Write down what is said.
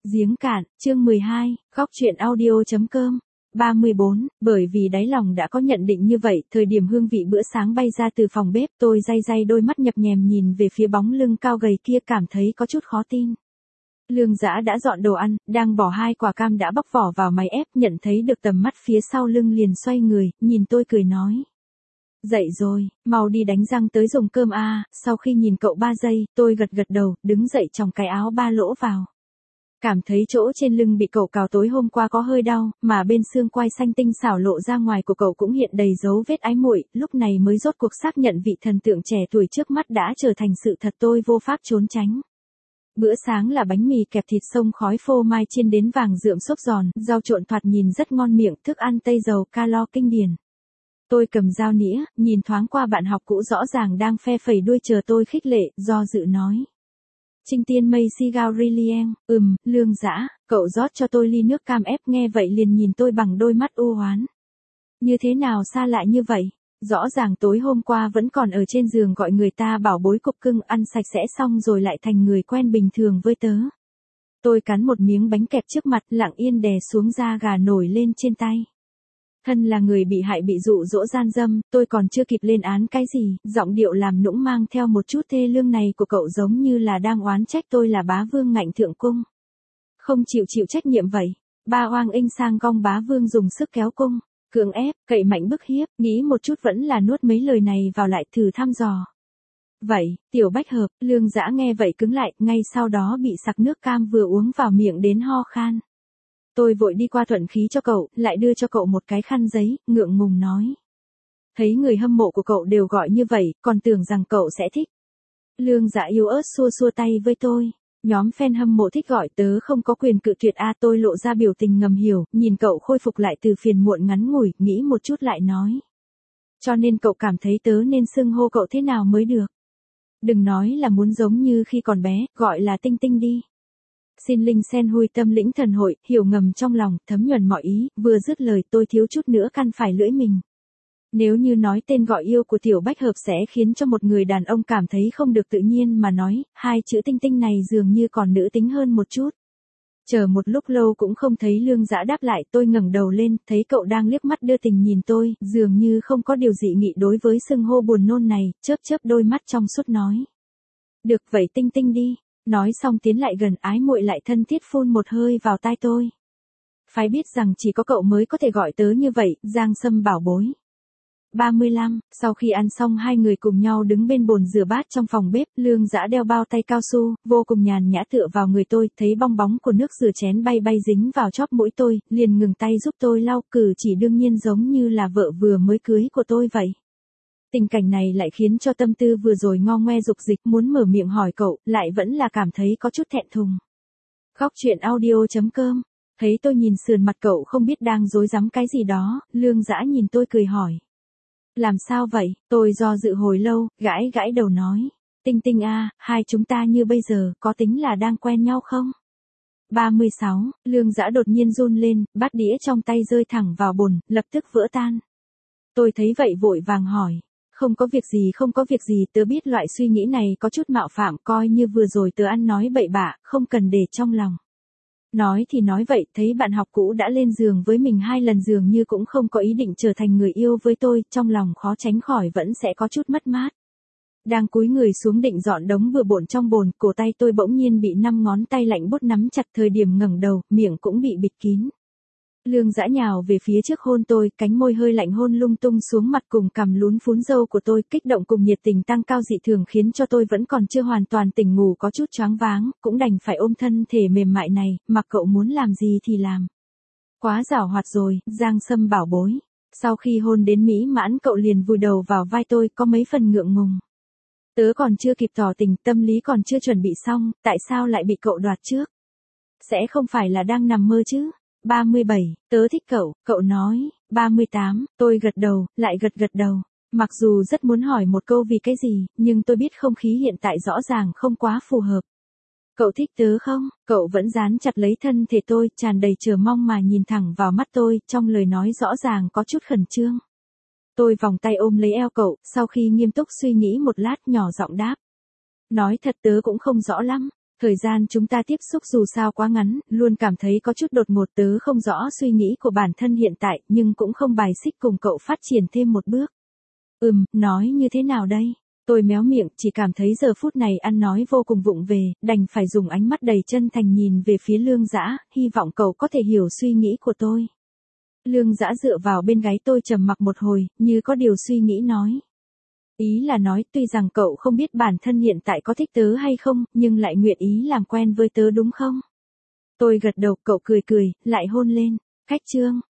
Giếng cạn, chương 12, góc truyện audio.com. 34, bởi vì đáy lòng đã có nhận định như vậy, thời điểm hương vị bữa sáng bay ra từ phòng bếp, tôi day day đôi mắt nhập nhèm nhìn về phía bóng lưng cao gầy kia, cảm thấy có chút khó tin. Lương Dã đã dọn đồ ăn, đang bỏ 2 quả cam đã bóc vỏ vào máy ép, nhận thấy được tầm mắt phía sau lưng liền xoay người, nhìn tôi cười nói. Dậy rồi, mau đi đánh răng tới dùng cơm a. Sau khi nhìn cậu 3 giây, tôi gật gật đầu, đứng dậy chòng cái áo ba lỗ vào. Cảm thấy chỗ trên lưng bị cậu cào tối hôm qua có hơi đau, mà bên xương quai xanh tinh xảo lộ ra ngoài của cậu cũng hiện đầy dấu vết ái muội, lúc này mới rốt cuộc xác nhận vị thần tượng trẻ tuổi trước mắt đã trở thành sự thật, tôi vô pháp trốn tránh. Bữa sáng là bánh mì kẹp thịt xông khói phô mai chiên đến vàng rượm xốp giòn, rau trộn thoạt nhìn rất ngon miệng, thức ăn Tây giàu calo kinh điển. Tôi cầm dao nĩa, nhìn thoáng qua bạn học cũ rõ ràng đang phe phẩy đuôi chờ tôi khích lệ, do dự nói. Trinh Tiên Mây Sigarilien, Lương Dã, cậu rót cho tôi ly nước cam ép, nghe vậy liền nhìn tôi bằng đôi mắt u oán. Như thế nào xa lạ như vậy? Rõ ràng tối hôm qua vẫn còn ở trên giường gọi người ta bảo bối cục cưng, ăn sạch sẽ xong rồi lại thành người quen bình thường với tớ. Tôi cắn một miếng bánh kẹp trước mặt, lặng yên đè xuống da gà nổi lên trên tay. Thân là người bị hại bị dụ dỗ gian dâm, tôi còn chưa kịp lên án cái gì, giọng điệu làm nũng mang theo một chút thê lương này của cậu giống như là đang oán trách tôi là bá vương ngạnh thượng cung. Không chịu trách nhiệm vậy. Ba oang inh sang gong bá vương dùng sức kéo cung, cưỡng ép, cậy mạnh bức hiếp, nghĩ một chút vẫn là nuốt mấy lời này vào lại thử thăm dò. Vậy, Tiểu Bách Hợp, Lương Dã nghe vậy cứng lại, ngay sau đó bị sặc nước cam vừa uống vào miệng đến ho khan. Tôi vội đi qua thuận khí cho cậu, lại đưa cho cậu một cái khăn giấy, ngượng ngùng nói. Thấy người hâm mộ của cậu đều gọi như vậy, còn tưởng rằng cậu sẽ thích. Lương Dã yếu ớt xua xua tay với tôi. Nhóm fan hâm mộ thích gọi, tớ không có quyền cự tuyệt a. Tôi lộ ra biểu tình ngầm hiểu, nhìn cậu khôi phục lại từ phiền muộn ngắn ngủi, nghĩ một chút lại nói. Cho nên cậu cảm thấy tớ nên xưng hô cậu thế nào mới được. Đừng nói là muốn giống như khi còn bé, gọi là Tinh Tinh đi. Xin Linh Sen Hui tâm lĩnh thần hội, hiểu ngầm trong lòng, thấm nhuần mọi ý, vừa dứt lời tôi thiếu chút nữa căn phải lưỡi mình. Nếu như nói tên gọi yêu của Tiểu Bách Hợp sẽ khiến cho một người đàn ông cảm thấy không được tự nhiên mà nói, 2 chữ Tinh Tinh này dường như còn nữ tính hơn một chút. Chờ một lúc lâu cũng không thấy Lương Dã đáp lại, tôi ngẩng đầu lên, thấy cậu đang liếc mắt đưa tình nhìn tôi, dường như không có điều dị nghị đối với xưng hô buồn nôn này, chớp đôi mắt trong suốt nói. Được vậy Tinh Tinh đi. Nói xong tiến lại gần, ái muội lại thân thiết phun một hơi vào tai tôi. Phải biết rằng chỉ có cậu mới có thể gọi tớ như vậy, Giang Sâm bảo bối. 35, sau khi ăn xong hai người cùng nhau đứng bên bồn rửa bát trong phòng bếp, Lương Dã đeo bao tay cao su, vô cùng nhàn nhã tựa vào người tôi, thấy bong bóng của nước rửa chén bay dính vào chóp mũi tôi, liền ngừng tay giúp tôi lau, cử chỉ đương nhiên giống như là vợ vừa mới cưới của tôi vậy. Tình cảnh này lại khiến cho tâm tư vừa rồi ngo ngoe dục dịch muốn mở miệng hỏi cậu, lại vẫn là cảm thấy có chút thẹn thùng. Góc truyện audio.com. Thấy tôi nhìn sườn mặt cậu không biết đang rối rắm cái gì đó, Lương Dã nhìn tôi cười hỏi. Làm sao vậy? Tôi do dự hồi lâu, gãi đầu nói. Tinh Tinh a, hai chúng ta như bây giờ, có tính là đang quen nhau không? 36, Lương Dã đột nhiên run lên, bát đĩa trong tay rơi thẳng vào bồn, lập tức vỡ tan. Tôi thấy vậy vội vàng hỏi. Không có việc gì, tớ biết loại suy nghĩ này có chút mạo phạm, coi như vừa rồi tớ ăn nói bậy bạ, không cần để trong lòng. Nói thì nói vậy, thấy bạn học cũ đã lên giường với mình 2 lần dường như cũng không có ý định trở thành người yêu với tôi, trong lòng khó tránh khỏi vẫn sẽ có chút mất mát. Đang cúi người xuống định dọn đống bừa bộn trong bồn, cổ tay tôi bỗng nhiên bị 5 ngón tay lạnh buốt nắm chặt, thời điểm ngẩng đầu, miệng cũng bị bịt kín. Lương Dã nhào về phía trước hôn tôi, cánh môi hơi lạnh hôn lung tung xuống mặt cùng cằm lún phún râu của tôi, kích động cùng nhiệt tình tăng cao dị thường khiến cho tôi vẫn còn chưa hoàn toàn tỉnh ngủ có chút choáng váng, cũng đành phải ôm thân thể mềm mại này, mặc cậu muốn làm gì thì làm. Quá giảo hoạt rồi, Giang Sâm bảo bối. Sau khi hôn đến mỹ mãn cậu liền vùi đầu vào vai tôi, có mấy phần ngượng ngùng. Tớ còn chưa kịp tỏ tình, tâm lý còn chưa chuẩn bị xong, tại sao lại bị cậu đoạt trước? Sẽ không phải là đang nằm mơ chứ? 37, tớ thích cậu nói. 38, tôi gật đầu, lại gật đầu. Mặc dù rất muốn hỏi một câu vì cái gì, nhưng tôi biết không khí hiện tại rõ ràng không quá phù hợp. Cậu thích tớ không? Cậu vẫn dán chặt lấy thân thể tôi, tràn đầy chờ mong mà nhìn thẳng vào mắt tôi, trong lời nói rõ ràng có chút khẩn trương. Tôi vòng tay ôm lấy eo cậu, sau khi nghiêm túc suy nghĩ một lát nhỏ giọng đáp. Nói thật tớ cũng không rõ lắm. Thời gian chúng ta tiếp xúc dù sao quá ngắn, luôn cảm thấy có chút đột ngột, tớ không rõ suy nghĩ của bản thân hiện tại, nhưng cũng không bài xích cùng cậu phát triển thêm một bước. Nói như thế nào đây? Tôi méo miệng, chỉ cảm thấy giờ phút này ăn nói vô cùng vụng về, đành phải dùng ánh mắt đầy chân thành nhìn về phía Lương Dã, hy vọng cậu có thể hiểu suy nghĩ của tôi. Lương Dã dựa vào bên gáy tôi trầm mặc một hồi, như có điều suy nghĩ nói. Ý là nói tuy rằng cậu không biết bản thân hiện tại có thích tớ hay không, nhưng lại nguyện ý làm quen với tớ đúng không? Tôi gật đầu, cậu cười cười, lại hôn lên. Khách trương.